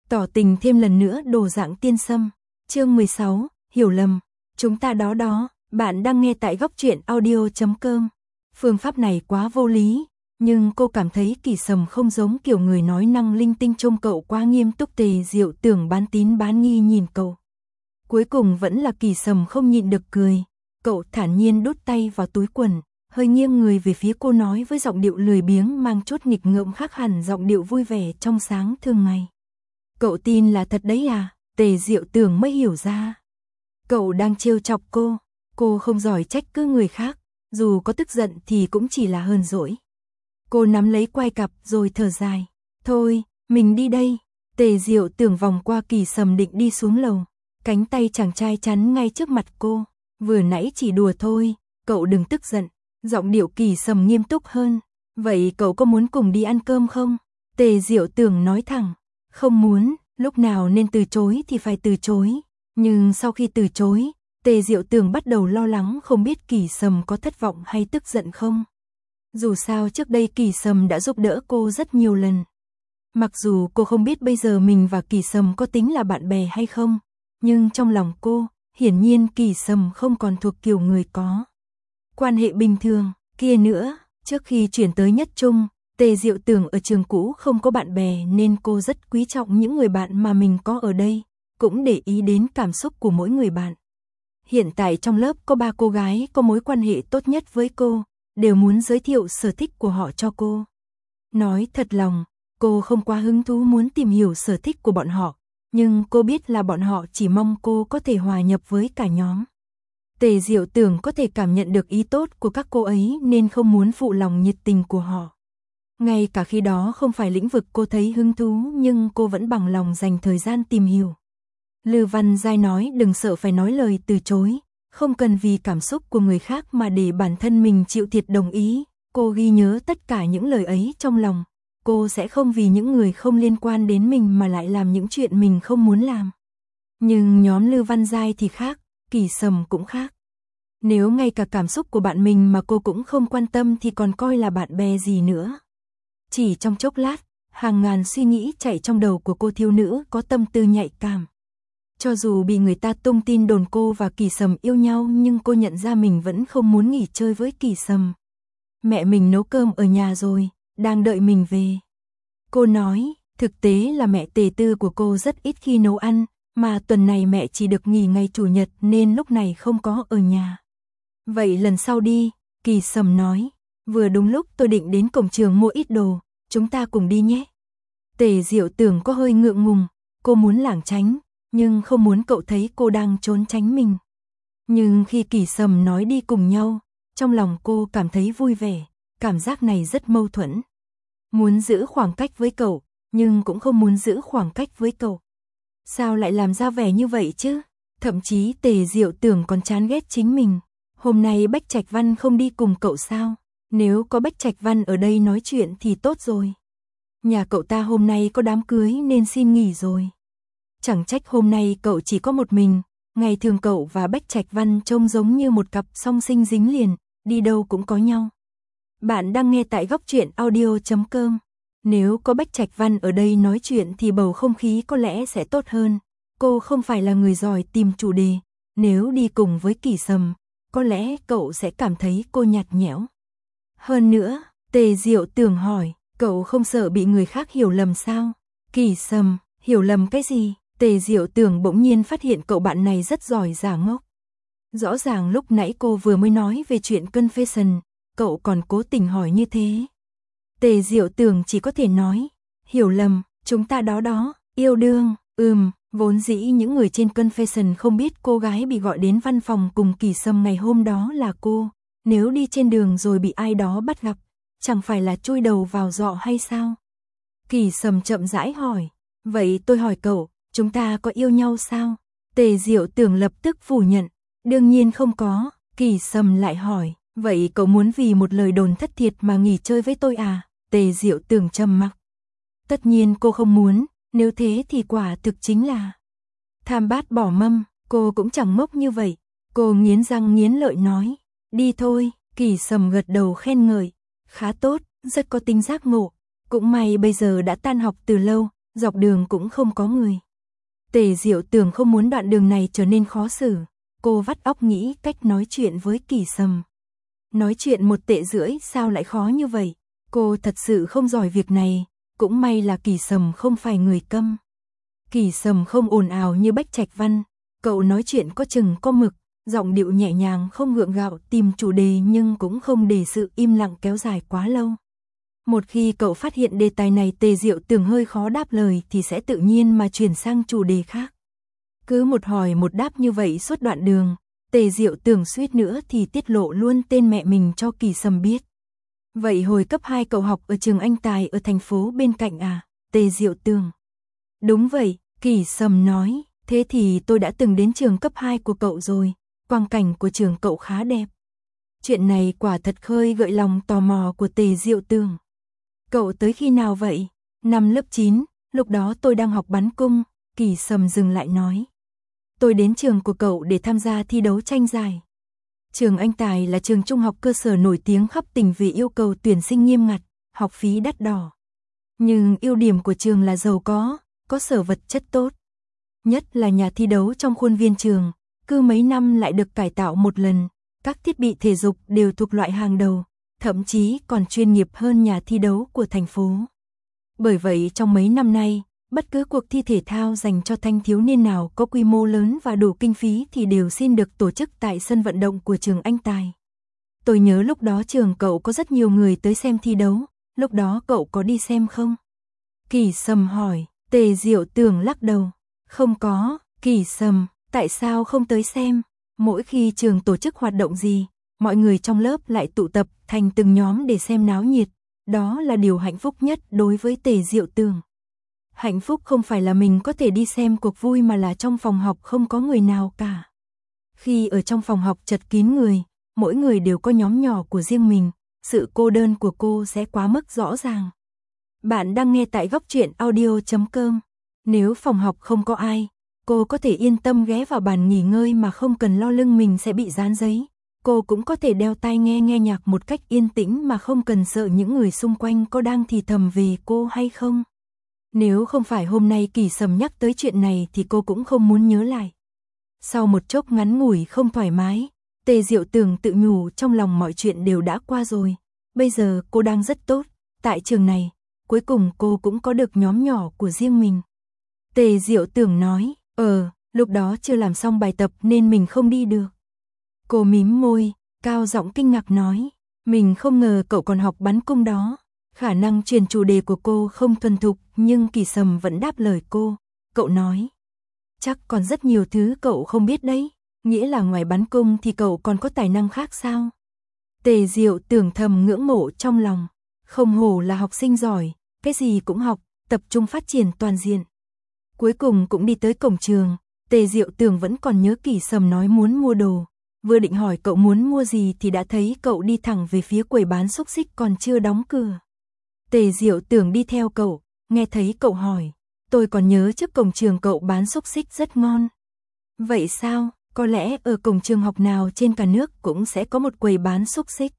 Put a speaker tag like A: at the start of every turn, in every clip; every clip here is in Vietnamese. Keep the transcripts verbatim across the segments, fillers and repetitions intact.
A: tỏ tình thêm lần nữa đồ dạng tiên sâm. Chương mười sáu, hiểu lầm. Chúng ta đó đó, bạn đang nghe tại góc truyện audio chấm com. Phương pháp này quá vô lý, nhưng cô cảm thấy Kỳ Sầm không giống kiểu người nói năng linh tinh, trông cậu quá nghiêm túc. Tề Diệu Tưởng bán tín bán nghi nhìn cậu. Cuối cùng vẫn là Kỳ Sầm không nhịn được cười. Cậu thản nhiên đút tay vào túi quần, hơi nghiêng người về phía cô, nói với giọng điệu lười biếng mang chút nghịch ngợm, khác hẳn giọng điệu vui vẻ trong sáng thường ngày. Cậu tin là thật đấy à? Tề Diệu Tưởng mới hiểu ra. Cậu đang trêu chọc cô. Cô không giỏi trách cứ người khác, dù có tức giận thì cũng chỉ là hờn dỗi. Cô nắm lấy quai cặp rồi thở dài. Thôi, mình đi đây. Tề Diệu Tưởng vòng qua Kỳ Sầm định đi xuống lầu. Cánh tay chàng trai chắn ngay trước mặt cô. Vừa nãy chỉ đùa thôi, cậu đừng tức giận. Giọng điệu Kỳ Sầm nghiêm túc hơn. Vậy cậu có muốn cùng đi ăn cơm không? Tề Diệu Tưởng nói thẳng. Không muốn, lúc nào nên từ chối thì phải từ chối. Nhưng sau khi từ chối, Tề Diệu Tưởng bắt đầu lo lắng không biết Kỳ Sầm có thất vọng hay tức giận không. Dù sao trước đây Kỳ Sầm đã giúp đỡ cô rất nhiều lần. Mặc dù cô không biết bây giờ mình và Kỳ Sầm có tính là bạn bè hay không, nhưng trong lòng cô, hiển nhiên Kỳ Sầm không còn thuộc kiểu người có quan hệ bình thường. Kia nữa, trước khi chuyển tới Nhất Trung, Tề Diệu Tưởng ở trường cũ không có bạn bè nên cô rất quý trọng những người bạn mà mình có ở đây, cũng để ý đến cảm xúc của mỗi người bạn. Hiện tại trong lớp có ba cô gái có mối quan hệ tốt nhất với cô, đều muốn giới thiệu sở thích của họ cho cô. Nói thật lòng, cô không quá hứng thú muốn tìm hiểu sở thích của bọn họ, nhưng cô biết là bọn họ chỉ mong cô có thể hòa nhập với cả nhóm. Tề Diệu Tưởng có thể cảm nhận được ý tốt của các cô ấy nên không muốn phụ lòng nhiệt tình của họ. Ngay cả khi đó không phải lĩnh vực cô thấy hứng thú, nhưng cô vẫn bằng lòng dành thời gian tìm hiểu. Lư Văn Giai nói đừng sợ phải nói lời từ chối, không cần vì cảm xúc của người khác mà để bản thân mình chịu thiệt đồng ý. Cô ghi nhớ tất cả những lời ấy trong lòng. Cô sẽ không vì những người không liên quan đến mình mà lại làm những chuyện mình không muốn làm. Nhưng nhóm Lư Văn Giai thì khác, Kỳ Sầm cũng khác. Nếu ngay cả cảm xúc của bạn mình mà cô cũng không quan tâm thì còn coi là bạn bè gì nữa. Chỉ trong chốc lát, hàng ngàn suy nghĩ chạy trong đầu của cô thiếu nữ có tâm tư nhạy cảm. Cho dù bị người ta tung tin đồn cô và Kỳ Sầm yêu nhau, nhưng cô nhận ra mình vẫn không muốn nghỉ chơi với Kỳ Sầm. Mẹ mình nấu cơm ở nhà rồi, đang đợi mình về. Cô nói, thực tế là mẹ Tề Tư của cô rất ít khi nấu ăn, mà tuần này mẹ chỉ được nghỉ ngày Chủ nhật nên lúc này không có ở nhà. Vậy lần sau đi, Kỳ Sầm nói, vừa đúng lúc tôi định đến cổng trường mua ít đồ, chúng ta cùng đi nhé. Tề Diệu Tưởng có hơi ngượng ngùng, cô muốn lảng tránh, nhưng không muốn cậu thấy cô đang trốn tránh mình. Nhưng khi Kỳ Sầm nói đi cùng nhau, trong lòng cô cảm thấy vui vẻ, cảm giác này rất mâu thuẫn. Muốn giữ khoảng cách với cậu, nhưng cũng không muốn giữ khoảng cách với cậu. Sao lại làm ra vẻ như vậy chứ? Thậm chí Tề Diệu Tưởng còn chán ghét chính mình. Hôm nay Bách Trạch Văn không đi cùng cậu sao? Nếu có Bách Trạch Văn ở đây nói chuyện thì tốt rồi. Nhà cậu ta hôm nay có đám cưới nên xin nghỉ rồi. Chẳng trách hôm nay cậu chỉ có một mình, ngày thường cậu và Bách Trạch Văn trông giống như một cặp song sinh dính liền, đi đâu cũng có nhau. Bạn đang nghe tại góc truyện audio chấm com. Nếu có Bách Trạch Văn ở đây nói chuyện thì bầu không khí có lẽ sẽ tốt hơn. Cô không phải là người giỏi tìm chủ đề, nếu đi cùng với Kỳ Sầm, có lẽ cậu sẽ cảm thấy cô nhạt nhẽo. Hơn nữa, Tề Diệu Tưởng hỏi, cậu không sợ bị người khác hiểu lầm sao? Kỳ Sầm, hiểu lầm cái gì? Tề Diệu Tưởng bỗng nhiên phát hiện cậu bạn này rất giỏi giả ngốc. Rõ ràng lúc nãy cô vừa mới nói về chuyện confession, cậu còn cố tình hỏi như thế. Tề Diệu Tưởng chỉ có thể nói, hiểu lầm, chúng ta đó đó, yêu đương, ừm, vốn dĩ những người trên confession không biết cô gái bị gọi đến văn phòng cùng Kỳ Sầm ngày hôm đó là cô, nếu đi trên đường rồi bị ai đó bắt gặp, chẳng phải là chui đầu vào giọ hay sao? Kỳ Sầm chậm rãi hỏi, vậy tôi hỏi cậu, chúng ta có yêu nhau sao? Tề Diệu Tưởng lập tức phủ nhận, đương nhiên không có. Kỳ Sầm lại hỏi, vậy cậu muốn vì một lời đồn thất thiệt mà nghỉ chơi với tôi à? Tề Diệu Tưởng trầm mặc. Tất nhiên cô không muốn, nếu thế thì quả thực chính là tham bát bỏ mâm. Cô cũng chẳng ngốc như vậy. Cô nghiến răng nghiến lợi nói, đi thôi. Kỳ Sầm gật đầu khen ngợi, khá tốt, rất có tính giác ngộ. Cũng may bây giờ đã tan học từ lâu, dọc đường cũng không có người. Tề Diệu Tường không muốn đoạn đường này trở nên khó xử, cô vắt óc nghĩ cách nói chuyện với Kỳ Sầm. Nói chuyện một tệ rưỡi sao lại khó như vậy, cô thật sự không giỏi việc này, cũng may là Kỳ Sầm không phải người câm. Kỳ Sầm không ồn ào như Bách Trạch Văn, cậu nói chuyện có chừng có mực, giọng điệu nhẹ nhàng không gượng gạo tìm chủ đề nhưng cũng không để sự im lặng kéo dài quá lâu. Một khi cậu phát hiện đề tài này Tề Diệu Tường hơi khó đáp lời thì sẽ tự nhiên mà chuyển sang chủ đề khác. Cứ một hỏi một đáp như vậy suốt đoạn đường, Tề Diệu Tường suýt nữa thì tiết lộ luôn tên mẹ mình cho Kỳ Sầm biết. Vậy hồi cấp hai cậu học ở trường Anh Tài ở thành phố bên cạnh à? Tề Diệu Tường. Đúng vậy, Kỳ Sầm nói, thế thì tôi đã từng đến trường cấp hai của cậu rồi, quang cảnh của trường cậu khá đẹp. Chuyện này quả thật khơi gợi lòng tò mò của Tề Diệu Tường. Cậu tới khi nào vậy? Năm lớp chín, lúc đó tôi đang học bắn cung, Kỳ Sầm dừng lại nói. Tôi đến trường của cậu để tham gia thi đấu tranh giải. Trường Anh Tài là trường trung học cơ sở nổi tiếng khắp tỉnh vì yêu cầu tuyển sinh nghiêm ngặt, học phí đắt đỏ. Nhưng ưu điểm của trường là giàu có, có sở vật chất tốt. Nhất là nhà thi đấu trong khuôn viên trường, cứ mấy năm lại được cải tạo một lần, các thiết bị thể dục đều thuộc loại hàng đầu, thậm chí còn chuyên nghiệp hơn nhà thi đấu của thành phố. Bởi vậy trong mấy năm nay, bất cứ cuộc thi thể thao dành cho thanh thiếu niên nào có quy mô lớn và đủ kinh phí thì đều xin được tổ chức tại sân vận động của trường Anh Tài. Tôi nhớ lúc đó trường cậu có rất nhiều người tới xem thi đấu, lúc đó cậu có đi xem không? Kỳ Sầm hỏi, Tề Diệu Tường lắc đầu. Không có, Kỳ Sầm, tại sao không tới xem? Mỗi khi trường tổ chức hoạt động gì, mọi người trong lớp lại tụ tập thành từng nhóm để xem náo nhiệt. Đó là điều hạnh phúc nhất đối với Tề Diệu Tường. Hạnh phúc không phải là mình có thể đi xem cuộc vui mà là trong phòng học không có người nào cả. Khi ở trong phòng học chật kín người, mỗi người đều có nhóm nhỏ của riêng mình, sự cô đơn của cô sẽ quá mức rõ ràng. Bạn đang nghe tại góc truyện audio chấm com. Nếu phòng học không có ai, cô có thể yên tâm ghé vào bàn nghỉ ngơi mà không cần lo lưng mình sẽ bị dán giấy. Cô cũng có thể đeo tai nghe nghe nhạc một cách yên tĩnh mà không cần sợ những người xung quanh có đang thì thầm về cô hay không. Nếu không phải hôm nay Kỳ Sầm nhắc tới chuyện này thì cô cũng không muốn nhớ lại. Sau một chốc ngắn ngủi không thoải mái, Tề Diệu Tường tự nhủ trong lòng mọi chuyện đều đã qua rồi. Bây giờ cô đang rất tốt, tại trường này, cuối cùng cô cũng có được nhóm nhỏ của riêng mình. Tề Diệu Tường nói, ờ, lúc đó chưa làm xong bài tập nên mình không đi được. Cô mím môi, cao giọng kinh ngạc nói, mình không ngờ cậu còn học bắn cung đó. Khả năng truyền chủ đề của cô không thuần thục nhưng Kỳ Sầm vẫn đáp lời cô. Cậu nói, chắc còn rất nhiều thứ cậu không biết đấy, nghĩa là ngoài bắn cung thì cậu còn có tài năng khác sao? Tề Diệu Tường thầm ngưỡng mộ trong lòng, không hổ là học sinh giỏi, cái gì cũng học, tập trung phát triển toàn diện. Cuối cùng cũng đi tới cổng trường, Tề Diệu Tường vẫn còn nhớ Kỳ Sầm nói muốn mua đồ. Vừa định hỏi cậu muốn mua gì thì đã thấy cậu đi thẳng về phía quầy bán xúc xích còn chưa đóng cửa. Tề Diệu Tường đi theo cậu, nghe thấy cậu hỏi, tôi còn nhớ trước cổng trường cậu bán xúc xích rất ngon. Vậy sao, có lẽ ở cổng trường học nào trên cả nước cũng sẽ có một quầy bán xúc xích.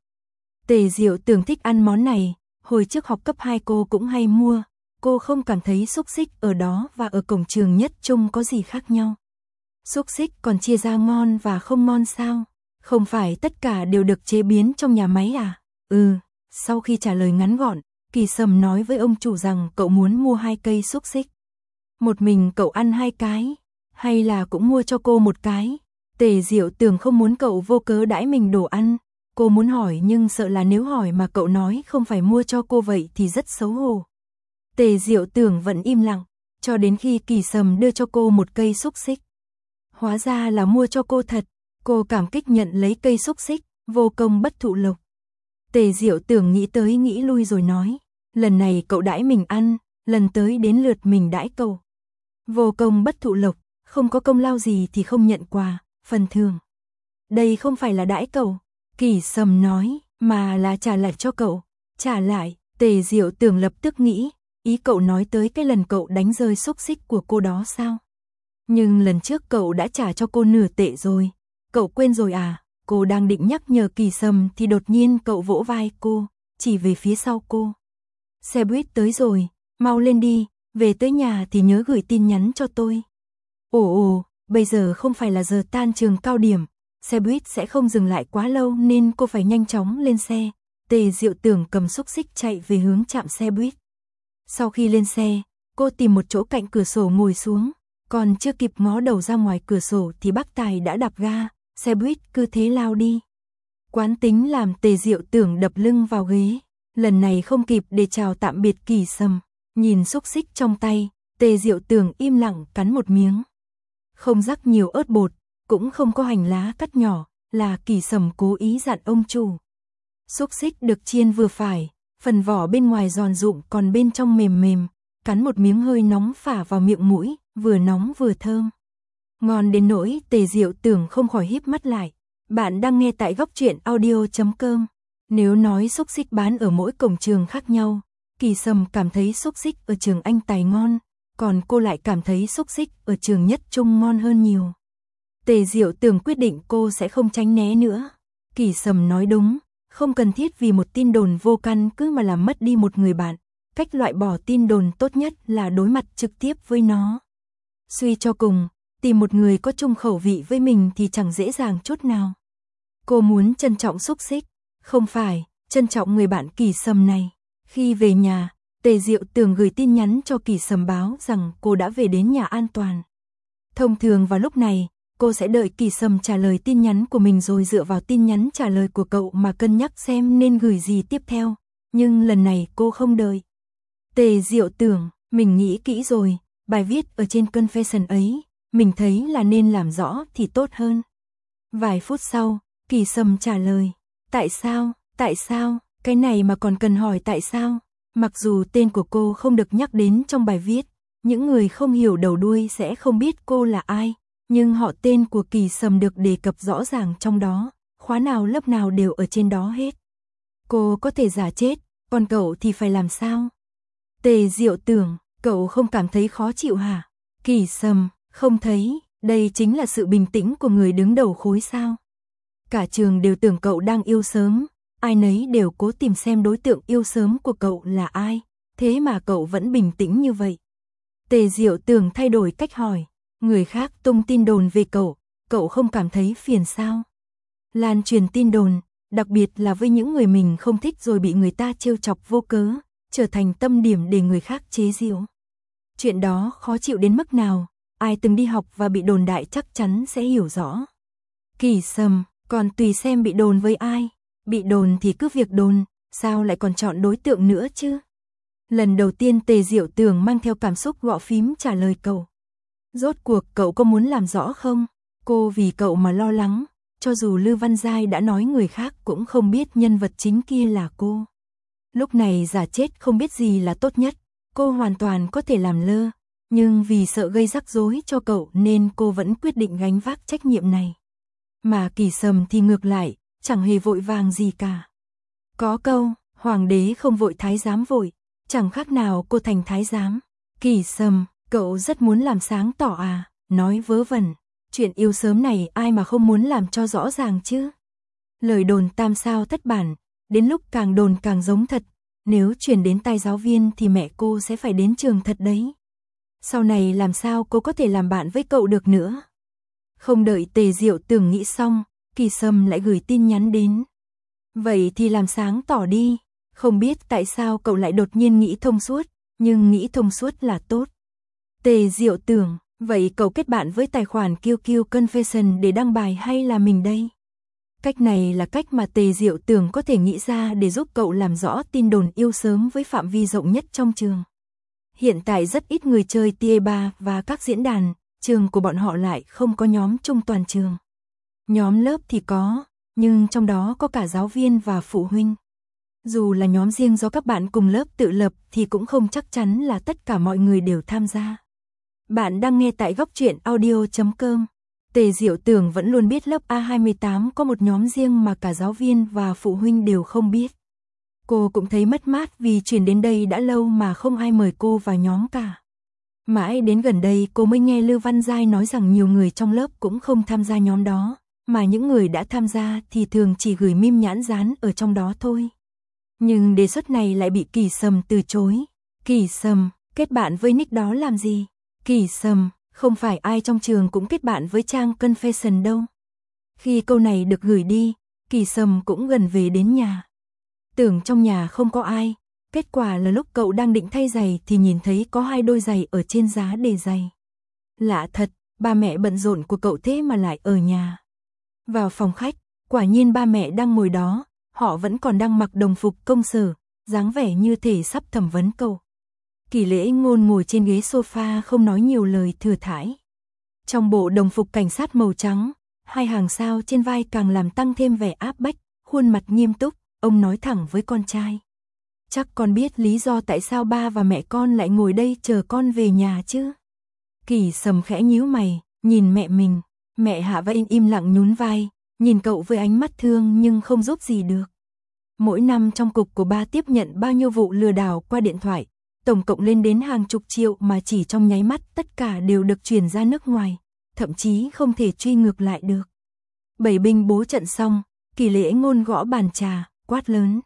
A: Tề Diệu Tường thích ăn món này, hồi trước học cấp hai cô cũng hay mua, cô không cảm thấy xúc xích ở đó và ở cổng trường Nhất Trung có gì khác nhau. Xúc xích còn chia ra ngon và không ngon sao? Không phải tất cả đều được chế biến trong nhà máy à? Ừ, sau khi trả lời ngắn gọn, Kỳ Sầm nói với ông chủ rằng cậu muốn mua hai cây xúc xích. Một mình cậu ăn hai cái, hay là cũng mua cho cô một cái? Tề Diệu Tường không muốn cậu vô cớ đãi mình đồ ăn. Cô muốn hỏi nhưng sợ là nếu hỏi mà cậu nói không phải mua cho cô vậy thì rất xấu hổ. Tề Diệu Tường vẫn im lặng, cho đến khi Kỳ Sầm đưa cho cô một cây xúc xích. Hóa ra là mua cho cô thật, cô cảm kích nhận lấy cây xúc xích, vô công bất thụ lộc. Tề Diệu Tường nghĩ tới nghĩ lui rồi nói, lần này cậu đãi mình ăn, lần tới đến lượt mình đãi cậu. Vô công bất thụ lộc, không có công lao gì thì không nhận quà, phần thưởng. Đây không phải là đãi cậu, Kỳ Sầm nói, mà là trả lại cho cậu. Trả lại, Tề Diệu Tường lập tức nghĩ, ý cậu nói tới cái lần cậu đánh rơi xúc xích của cô đó sao? Nhưng lần trước cậu đã trả cho cô nửa tệ rồi, cậu quên rồi à? Cô đang định nhắc nhở Kỳ Sầm thì đột nhiên cậu vỗ vai cô, chỉ về phía sau cô. Xe buýt tới rồi, mau lên đi, Về tới nhà thì nhớ gửi tin nhắn cho tôi. Ồ ồ, bây giờ không phải là giờ tan trường cao điểm, xe buýt sẽ không dừng lại quá lâu nên cô phải nhanh chóng lên xe. Tề Diệu Tưởng cầm xúc xích chạy về hướng trạm xe buýt. Sau khi lên xe, cô tìm một chỗ cạnh cửa sổ ngồi xuống, còn chưa kịp ngó đầu ra ngoài cửa sổ thì bác Tài đã đạp ga, xe buýt cứ thế lao đi. Quán tính làm Tề Diệu Tưởng đập lưng vào ghế, lần này không kịp để chào tạm biệt Kỳ Sầm, nhìn xúc xích trong tay, Tề Diệu Tưởng im lặng cắn một miếng. Không rắc nhiều ớt bột, cũng không có hành lá cắt nhỏ, là Kỳ Sầm cố ý dặn ông chủ. Xúc xích được chiên vừa phải, phần vỏ bên ngoài giòn rụm còn bên trong mềm mềm, cắn một miếng hơi nóng phả vào miệng mũi, vừa nóng vừa thơm. Ngon đến nỗi Tề Diệu Tưởng không khỏi híp mắt lại. Bạn đang nghe tại góc truyện audio chấm com. Nếu nói xúc xích bán ở mỗi cổng trường khác nhau, Kỳ Sầm cảm thấy xúc xích ở trường Anh Tài ngon, còn cô lại cảm thấy xúc xích ở trường Nhất Trung ngon hơn nhiều. Tề Diệu Tưởng quyết định cô sẽ không tránh né nữa. Kỳ Sầm nói đúng, không cần thiết vì một tin đồn vô căn cứ mà làm mất đi một người bạn. Cách loại bỏ tin đồn tốt nhất là đối mặt trực tiếp với nó. Suy cho cùng, tìm một người có chung khẩu vị với mình thì chẳng dễ dàng chút nào. Cô muốn trân trọng xúc xích, không phải trân trọng người bạn Kỳ Sầm này. Khi về nhà, Tề Diệu Tưởng gửi tin nhắn cho Kỳ Sầm báo rằng cô đã về đến nhà an toàn. Thông thường vào lúc này, cô sẽ đợi Kỳ Sầm trả lời tin nhắn của mình rồi dựa vào tin nhắn trả lời của cậu mà cân nhắc xem nên gửi gì tiếp theo. Nhưng lần này cô không đợi. Tề Diệu Tưởng, mình nghĩ kỹ rồi, bài viết ở trên confession ấy, mình thấy là nên làm rõ thì tốt hơn. Vài phút sau, Kỳ Sầm trả lời, tại sao, tại sao, cái này mà còn cần hỏi tại sao? Mặc dù tên của cô không được nhắc đến trong bài viết, những người không hiểu đầu đuôi sẽ không biết cô là ai, nhưng họ tên của Kỳ Sầm được đề cập rõ ràng trong đó, khóa nào lớp nào đều ở trên đó hết. Cô có thể giả chết, còn cậu thì phải làm sao? Tề Diệu Tưởng, cậu không cảm thấy khó chịu hả? Kỳ Sầm, không thấy, đây chính là sự bình tĩnh của người đứng đầu khối sao. Cả trường đều tưởng cậu đang yêu sớm, ai nấy đều cố tìm xem đối tượng yêu sớm của cậu là ai, thế mà cậu vẫn bình tĩnh như vậy. Tề Diệu Tưởng thay đổi cách hỏi, người khác tung tin đồn về cậu, cậu không cảm thấy phiền sao? Lan truyền tin đồn, đặc biệt là với những người mình không thích rồi bị người ta trêu chọc vô cớ, trở thành tâm điểm để người khác chế giễu. Chuyện đó khó chịu đến mức nào, ai từng đi học và bị đồn đại chắc chắn sẽ hiểu rõ. Kỳ Sầm, còn tùy xem bị đồn với ai, bị đồn thì cứ việc đồn, sao lại còn chọn đối tượng nữa chứ? Lần đầu tiên Tề Diệu Tưởng mang theo cảm xúc gõ phím trả lời cậu. Rốt cuộc cậu có muốn làm rõ không? Cô vì cậu mà lo lắng, cho dù Lư Văn Giai đã nói người khác cũng không biết nhân vật chính kia là cô. Lúc này giả chết không biết gì là tốt nhất, cô hoàn toàn có thể làm lơ, nhưng vì sợ gây rắc rối cho cậu nên cô vẫn quyết định gánh vác trách nhiệm này. Mà Kỳ Sầm thì ngược lại, chẳng hề vội vàng gì cả. Có câu, hoàng đế không vội thái giám vội, chẳng khác nào cô thành thái giám. Kỳ Sầm, cậu rất muốn làm sáng tỏ à, nói vớ vẩn. Chuyện yêu sớm này ai mà không muốn làm cho rõ ràng chứ. Lời đồn tam sao thất bản, đến lúc càng đồn càng giống thật, nếu truyền đến tai giáo viên thì mẹ cô sẽ phải đến trường thật đấy. Sau này làm sao cô có thể làm bạn với cậu được nữa. Không đợi Tề Diệu Tưởng nghĩ xong, Kỳ Sầm lại gửi tin nhắn đến. Vậy thì làm sáng tỏ đi, không biết tại sao cậu lại đột nhiên nghĩ thông suốt, nhưng nghĩ thông suốt là tốt. Tề Diệu Tưởng, vậy cậu kết bạn với tài khoản Q Q Confession để đăng bài hay là mình đây? Cách này là cách mà Tề Diệu Tưởng có thể nghĩ ra để giúp cậu làm rõ tin đồn yêu sớm với phạm vi rộng nhất trong trường. Hiện tại rất ít người chơi T A ba và các diễn đàn, trường của bọn họ lại không có nhóm chung toàn trường. Nhóm lớp thì có, nhưng trong đó có cả giáo viên và phụ huynh. Dù là nhóm riêng do các bạn cùng lớp tự lập thì cũng không chắc chắn là tất cả mọi người đều tham gia. Bạn đang nghe tại góc truyện audio chấm com. Tề Diệu Tưởng vẫn luôn biết lớp A hai mươi tám có một nhóm riêng mà cả giáo viên và phụ huynh đều không biết. Cô cũng thấy mất mát vì chuyển đến đây đã lâu mà không ai mời cô vào nhóm cả. Mãi đến gần đây cô mới nghe Lư Văn Giai nói rằng nhiều người trong lớp cũng không tham gia nhóm đó, mà những người đã tham gia thì thường chỉ gửi meme nhãn dán ở trong đó thôi. Nhưng đề xuất này lại bị Kỳ Sầm từ chối. Kỳ Sầm, Kết bạn với nick đó làm gì? Kỳ Sầm, không phải ai trong trường cũng kết bạn với trang Confession đâu. Khi câu này được gửi đi, Kỳ Sầm cũng gần về đến nhà. Tưởng trong nhà không có ai, kết quả là lúc cậu đang định thay giày thì nhìn thấy có hai đôi giày ở trên giá để giày. Lạ thật, ba mẹ bận rộn của cậu thế mà lại ở nhà. Vào phòng khách, quả nhiên ba mẹ đang ngồi đó, họ vẫn còn đang mặc đồng phục công sở, dáng vẻ như thể sắp thẩm vấn cậu. Kỳ Lễ Ngôn ngồi trên ghế sofa không nói nhiều lời thừa thãi. Trong bộ đồng phục cảnh sát màu trắng, hai hàng sao trên vai càng làm tăng thêm vẻ áp bách, khuôn mặt nghiêm túc, ông nói thẳng với con trai. Chắc con biết lý do tại sao ba và mẹ con lại ngồi đây chờ con về nhà chứ? Kỳ Sầm khẽ nhíu mày, nhìn mẹ mình, mẹ Hạ Vãn im lặng nhún vai, nhìn cậu với ánh mắt thương nhưng không giúp gì được. Mỗi năm trong cục của ba tiếp nhận bao nhiêu vụ lừa đảo qua điện thoại, tổng cộng lên đến hàng chục triệu mà chỉ trong nháy mắt tất cả đều được chuyển ra nước ngoài, thậm chí không thể truy ngược lại được. Bảy binh bố trận xong, Kỳ Lễ Ngôn gõ bàn trà, quát lớn.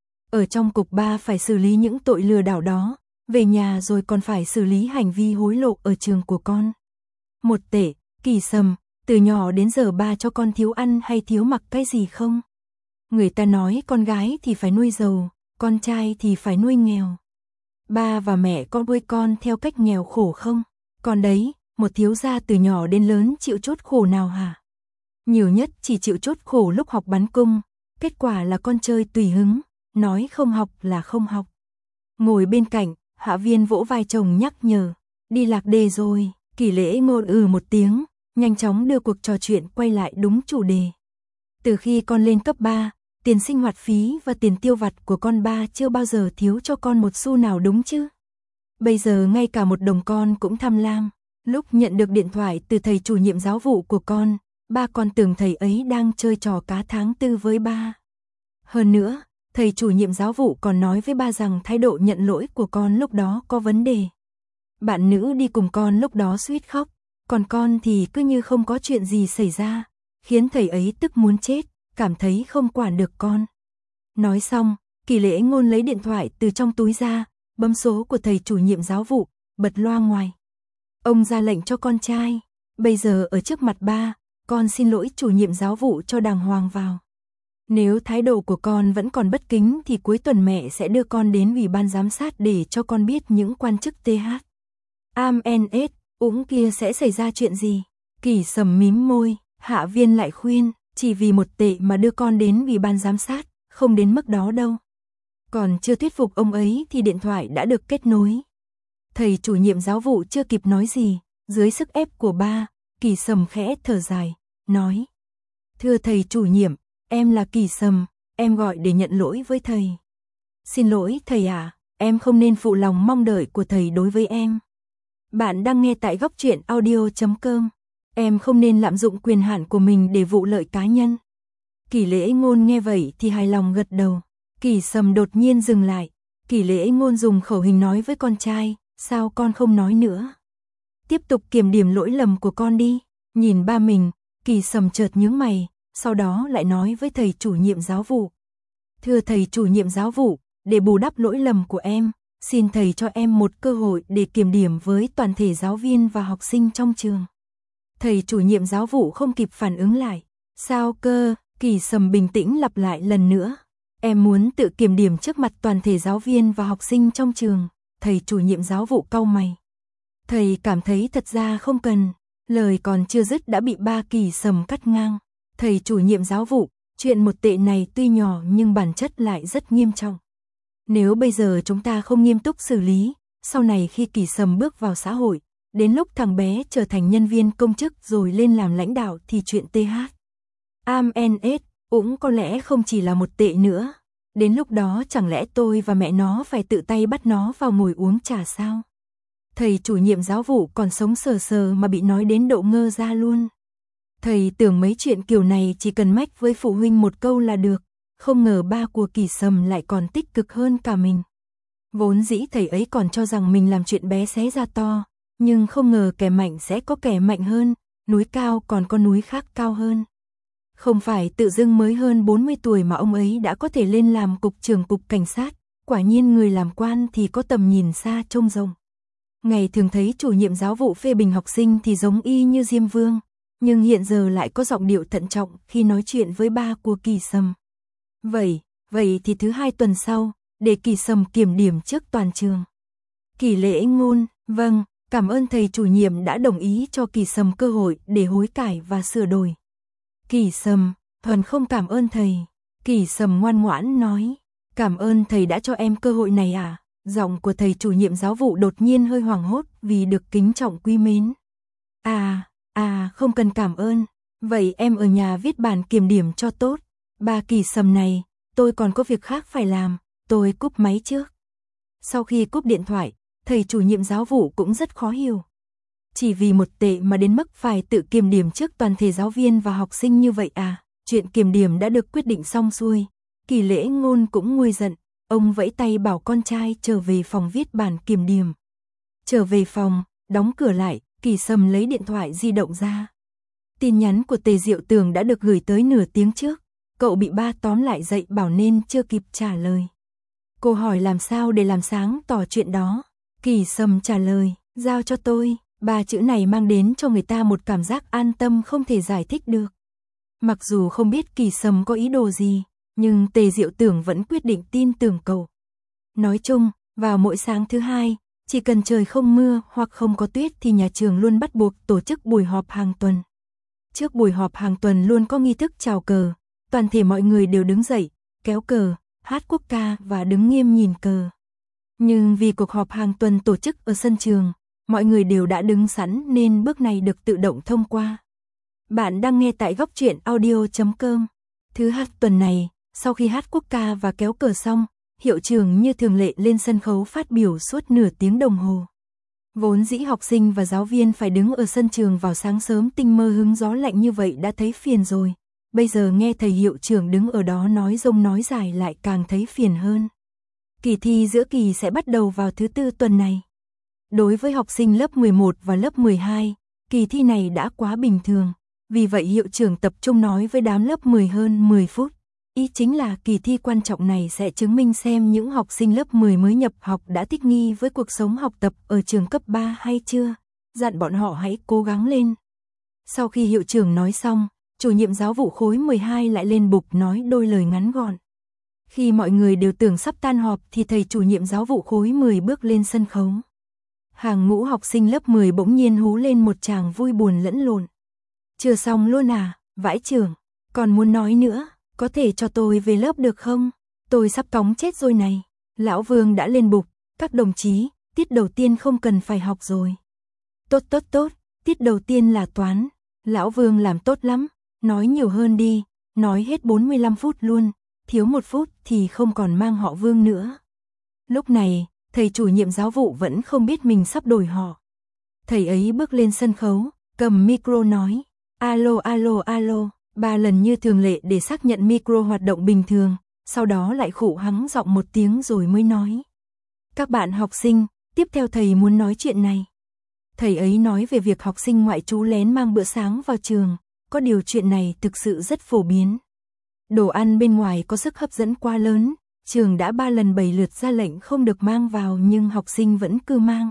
A: Ở trong cục ba phải xử lý những tội lừa đảo đó, về nhà rồi còn phải xử lý hành vi hối lộ ở trường của con. Một tệ, Kỳ Sầm, từ nhỏ đến giờ ba cho con thiếu ăn hay thiếu mặc cái gì không? Người ta nói con gái thì phải nuôi giàu, con trai thì phải nuôi nghèo. Ba và mẹ con nuôi con theo cách nghèo khổ không? Còn đấy, một thiếu gia từ nhỏ đến lớn chịu chút khổ nào hả? Nhiều nhất chỉ chịu chút khổ lúc học bắn cung, kết quả là con chơi tùy hứng, nói không học là không học. Ngồi bên cạnh, Hạ Viên vỗ vai chồng nhắc nhở, đi lạc đề rồi. Kỳ Lễ Ngôn ừ một tiếng, nhanh chóng đưa cuộc trò chuyện quay lại đúng chủ đề. Từ khi con lên cấp ba, tiền sinh hoạt phí và tiền tiêu vặt của con ba chưa bao giờ thiếu cho con một xu nào đúng chứ? Bây giờ ngay cả một đồng con cũng tham lam. Lúc nhận được điện thoại từ thầy chủ nhiệm giáo vụ của con, ba con tưởng thầy ấy đang chơi trò cá tháng tư với ba. Hơn nữa, thầy chủ nhiệm giáo vụ còn nói với ba rằng thái độ nhận lỗi của con lúc đó có vấn đề. Bạn nữ đi cùng con lúc đó suýt khóc, còn con thì cứ như không có chuyện gì xảy ra, khiến thầy ấy tức muốn chết, cảm thấy không quản được con. Nói xong, Kỳ Lễ Ngôn lấy điện thoại từ trong túi ra, bấm số của thầy chủ nhiệm giáo vụ, bật loa ngoài. Ông ra lệnh cho con trai, bây giờ ở trước mặt ba, con xin lỗi chủ nhiệm giáo vụ cho đàng hoàng vào. Nếu thái độ của con vẫn còn bất kính thì cuối tuần mẹ sẽ đưa con đến ủy ban giám sát để cho con biết những quan chức tê hát. Am en ét, úng kia sẽ xảy ra chuyện gì? Kỳ Sầm mím môi, Hạ Viên lại khuyên, chỉ vì một tệ mà đưa con đến ủy ban giám sát, không đến mức đó đâu. Còn chưa thuyết phục ông ấy thì điện thoại đã được kết nối. Thầy chủ nhiệm giáo vụ chưa kịp nói gì, dưới sức ép của ba, Kỳ Sầm khẽ thở dài, nói. Thưa thầy chủ nhiệm, em là Kỳ Sầm, em gọi để nhận lỗi với thầy. Xin lỗi thầy à, em không nên phụ lòng mong đợi của thầy đối với em. Bạn đang nghe tại góc truyện audio chấm com. Em không nên lạm dụng quyền hạn của mình để vụ lợi cá nhân. Kỳ Lễ Ngôn nghe vậy thì hài lòng gật đầu. Kỳ Sầm đột nhiên dừng lại. Kỳ Lễ Ngôn dùng khẩu hình nói với con trai, sao con không nói nữa? Tiếp tục kiểm điểm lỗi lầm của con đi. Nhìn ba mình, Kỳ Sầm chợt nhướng mày, sau đó lại nói với thầy chủ nhiệm giáo vụ. Thưa thầy chủ nhiệm giáo vụ, để bù đắp lỗi lầm của em, xin thầy cho em một cơ hội để kiểm điểm với toàn thể giáo viên và học sinh trong trường. Thầy chủ nhiệm giáo vụ không kịp phản ứng lại. Sao cơ? Kỳ Sầm bình tĩnh lặp lại lần nữa. Em muốn tự kiểm điểm trước mặt toàn thể giáo viên và học sinh trong trường. Thầy chủ nhiệm giáo vụ cau mày. Thầy cảm thấy thật ra không cần. Lời còn chưa dứt đã bị ba Kỳ Sầm cắt ngang. Thầy chủ nhiệm giáo vụ, chuyện một tệ này tuy nhỏ nhưng bản chất lại rất nghiêm trọng. Nếu bây giờ chúng ta không nghiêm túc xử lý, sau này khi Kỳ Sầm bước vào xã hội, đến lúc thằng bé trở thành nhân viên công chức rồi lên làm lãnh đạo thì chuyện tê hát. Am en ét, cũng có lẽ không chỉ là một tệ nữa. Đến lúc đó chẳng lẽ tôi và mẹ nó phải tự tay bắt nó vào ngồi uống trà sao? Thầy chủ nhiệm giáo vụ còn sống sờ sờ mà bị nói đến độ ngơ ra luôn. Thầy tưởng mấy chuyện kiểu này chỉ cần mách với phụ huynh một câu là được, không ngờ ba của Kỳ Sầm lại còn tích cực hơn cả mình. Vốn dĩ thầy ấy còn cho rằng mình làm chuyện bé xé ra to, nhưng không ngờ kẻ mạnh sẽ có kẻ mạnh hơn, núi cao còn có núi khác cao hơn. Không phải tự dưng mới hơn bốn mươi tuổi mà ông ấy đã có thể lên làm cục trưởng cục cảnh sát, quả nhiên người làm quan thì có tầm nhìn xa trông rộng. Ngày thường thấy chủ nhiệm giáo vụ phê bình học sinh thì giống y như Diêm Vương, nhưng hiện giờ lại có giọng điệu thận trọng khi nói chuyện với ba của Kỳ Sâm. Vậy, vậy thì thứ hai tuần sau, để Kỳ Sâm kiểm điểm trước toàn trường. Kỳ Lễ Ngôn, vâng, cảm ơn thầy chủ nhiệm đã đồng ý cho Kỳ Sâm cơ hội để hối cải và sửa đổi. Kỳ Sâm, thuần không cảm ơn thầy. Kỳ Sâm ngoan ngoãn nói, cảm ơn thầy đã cho em cơ hội này à? Giọng của thầy chủ nhiệm giáo vụ đột nhiên hơi hoảng hốt vì được kính trọng quý mến. À, à, không cần cảm ơn. Vậy em ở nhà viết bản kiểm điểm cho tốt. Bà Kỳ Sâm này, tôi còn có việc khác phải làm, tôi cúp máy trước. Sau khi cúp điện thoại, thầy chủ nhiệm giáo vụ cũng rất khó hiểu. Chỉ vì một tệ mà đến mức phải tự kiểm điểm trước toàn thể giáo viên và học sinh như vậy à? Chuyện kiểm điểm đã được quyết định xong xuôi. Kỳ Lễ Ngôn cũng nguôi giận, ông vẫy tay bảo con trai trở về phòng viết bản kiểm điểm. Trở về phòng, đóng cửa lại, Kỳ Sâm lấy điện thoại di động ra. Tin nhắn của Tề Diệu Tường đã được gửi tới nửa tiếng trước, cậu bị ba tóm lại dậy bảo nên chưa kịp trả lời. Cô hỏi làm sao để làm sáng tỏ chuyện đó. Kỳ Sâm trả lời, giao cho tôi. Ba chữ này mang đến cho người ta một cảm giác an tâm không thể giải thích được. Mặc dù không biết Kỳ Sâm có ý đồ gì, nhưng Tề Diệu Tưởng vẫn quyết định tin tưởng cậu. Nói chung, vào mỗi sáng thứ hai, chỉ cần trời không mưa hoặc không có tuyết thì nhà trường luôn bắt buộc tổ chức buổi họp hàng tuần. Trước buổi họp hàng tuần luôn có nghi thức chào cờ, toàn thể mọi người đều đứng dậy, kéo cờ, hát quốc ca và đứng nghiêm nhìn cờ. Nhưng vì cuộc họp hàng tuần tổ chức ở sân trường, mọi người đều đã đứng sẵn nên bước này được tự động thông qua. Bạn đang nghe tại góc truyện audio chấm com. Thứ hát tuần này, sau khi hát quốc ca và kéo cờ xong, hiệu trưởng như thường lệ lên sân khấu phát biểu suốt nửa tiếng đồng hồ. Vốn dĩ học sinh và giáo viên phải đứng ở sân trường vào sáng sớm tinh mơ hứng gió lạnh như vậy đã thấy phiền rồi. Bây giờ nghe thầy hiệu trưởng đứng ở đó nói rông nói dài lại càng thấy phiền hơn. Kỳ thi giữa kỳ sẽ bắt đầu vào thứ tư tuần này. Đối với học sinh lớp mười một và lớp mười hai, kỳ thi này đã quá bình thường. Vì vậy hiệu trưởng tập trung nói với đám lớp mười hơn mười phút. Ý chính là kỳ thi quan trọng này sẽ chứng minh xem những học sinh lớp mười mới nhập học đã thích nghi với cuộc sống học tập ở trường cấp ba hay chưa. Dặn bọn họ hãy cố gắng lên. Sau khi hiệu trưởng nói xong, chủ nhiệm giáo vụ khối mười hai lại lên bục nói đôi lời ngắn gọn. Khi mọi người đều tưởng sắp tan họp thì thầy chủ nhiệm giáo vụ khối mười bước lên sân khấu. Hàng ngũ học sinh lớp mười bỗng nhiên hú lên một tràng vui buồn lẫn lộn. Chưa xong luôn à, vãi trưởng, còn muốn nói nữa, có thể cho tôi về lớp được không? Tôi sắp cóng chết rồi này. Lão Vương đã lên bục, các đồng chí, tiết đầu tiên không cần phải học rồi. Tốt tốt tốt, tiết đầu tiên là toán. Lão Vương làm tốt lắm, nói nhiều hơn đi, nói hết bốn mươi lăm phút luôn, thiếu một phút thì không còn mang họ Vương nữa. Lúc này, thầy chủ nhiệm giáo vụ vẫn không biết mình sắp đổi họ. Thầy ấy bước lên sân khấu, cầm micro nói, alo alo alo, ba lần như thường lệ để xác nhận micro hoạt động bình thường, sau đó lại khụ hắng giọng một tiếng rồi mới nói. Các bạn học sinh, tiếp theo thầy muốn nói chuyện này. Thầy ấy nói về việc học sinh ngoại trú lén mang bữa sáng vào trường, có điều chuyện này thực sự rất phổ biến. Đồ ăn bên ngoài có sức hấp dẫn quá lớn, trường đã ba lần bảy lượt ra lệnh không được mang vào nhưng học sinh vẫn cứ mang.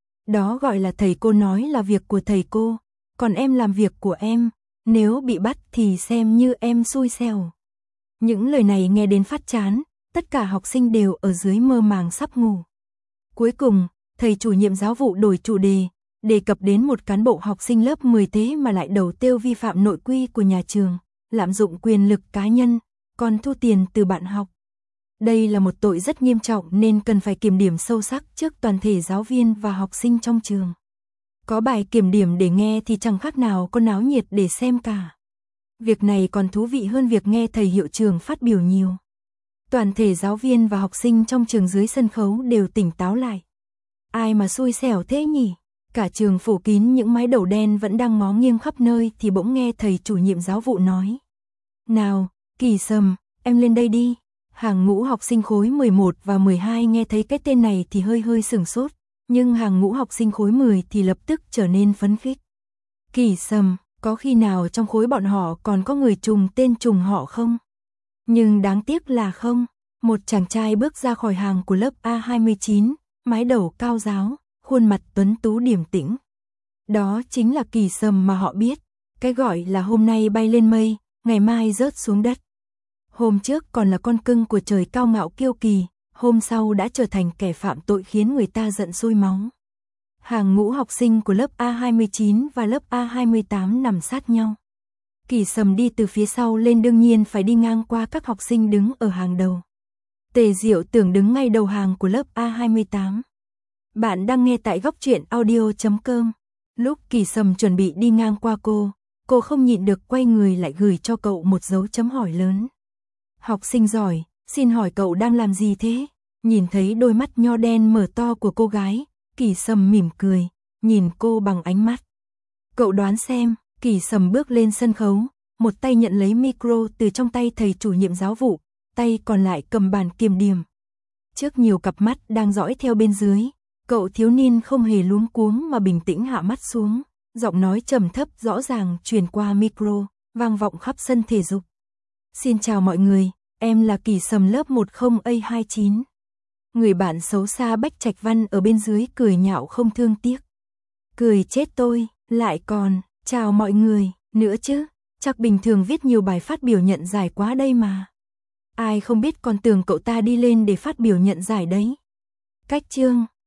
A: Đó gọi là thầy cô nói là việc của thầy cô, còn em làm việc của em, nếu bị bắt thì xem như em xui xẻo. Những lời này nghe đến phát chán, tất cả học sinh đều ở dưới mơ màng sắp ngủ. Cuối cùng, thầy chủ nhiệm giáo vụ đổi chủ đề, đề cập đến một cán bộ học sinh lớp mười thế mà lại đầu tiêu vi phạm nội quy của nhà trường, lạm dụng quyền lực cá nhân, còn thu tiền từ bạn học. Đây là một tội rất nghiêm trọng nên cần phải kiểm điểm sâu sắc trước toàn thể giáo viên và học sinh trong trường. Có bài kiểm điểm để nghe thì chẳng khác nào có náo nhiệt để xem cả. Việc này còn thú vị hơn việc nghe thầy hiệu trưởng phát biểu nhiều. Toàn thể giáo viên và học sinh trong trường dưới sân khấu đều tỉnh táo lại. Ai mà xui xẻo thế nhỉ? Cả trường phủ kín những mái đầu đen vẫn đang ngó nghiêng khắp nơi thì bỗng nghe thầy chủ nhiệm giáo vụ nói. Nào, Kỳ Sâm, em lên đây đi. Hàng ngũ học sinh khối mười một và mười hai nghe thấy cái tên này thì hơi hơi sửng sốt, nhưng hàng ngũ học sinh khối mười thì lập tức trở nên phấn khích. Kỳ Sâm, có khi nào trong khối bọn họ còn có người trùng tên trùng họ không? Nhưng đáng tiếc là không. Một chàng trai bước ra khỏi hàng của lớp A hai mươi chín, mái đầu cao ráo, khuôn mặt tuấn tú điềm tĩnh. Đó chính là Kỳ Sầm mà họ biết, cái gọi là hôm nay bay lên mây, ngày mai rớt xuống đất. Hôm trước còn là con cưng của trời cao ngạo kiêu kỳ, hôm sau đã trở thành kẻ phạm tội khiến người ta giận sôi máu. Hàng ngũ học sinh của lớp A hai mươi chín và lớp A hai mươi tám nằm sát nhau. Kỳ Sầm đi từ phía sau lên, đương nhiên phải đi ngang qua các học sinh đứng ở hàng đầu. Tề Diệu Tưởng đứng ngay đầu hàng của lớp A hai mươi tám. Bạn đang nghe tại góc truyện audio chấm com. Lúc Kỳ Sầm chuẩn bị đi ngang qua cô, cô không nhịn được quay người lại gửi cho cậu một dấu chấm hỏi lớn. Học sinh giỏi, xin hỏi cậu đang làm gì thế? Nhìn thấy đôi mắt nho đen mở to của cô gái, Kỳ Sầm mỉm cười, nhìn cô bằng ánh mắt. Cậu đoán xem. Kỳ Sầm bước lên sân khấu, một tay nhận lấy micro từ trong tay thầy chủ nhiệm giáo vụ, tay còn lại cầm bàn kiểm điểm. Trước nhiều cặp mắt đang dõi theo bên dưới, cậu thiếu niên không hề luống cuống mà bình tĩnh hạ mắt xuống, giọng nói trầm thấp rõ ràng truyền qua micro, vang vọng khắp sân thể dục. Xin chào mọi người, em là Kỳ Sầm lớp một không A hai mươi chín. Người bạn xấu xa Bách Trạch Văn ở bên dưới cười nhạo không thương tiếc. Cười chết tôi, lại còn chào mọi người nữa chứ, chắc bình thường viết nhiều bài phát biểu nhận giải quá đây mà. Ai không biết còn tưởng cậu ta đi lên để phát biểu nhận giải đấy. Cách chương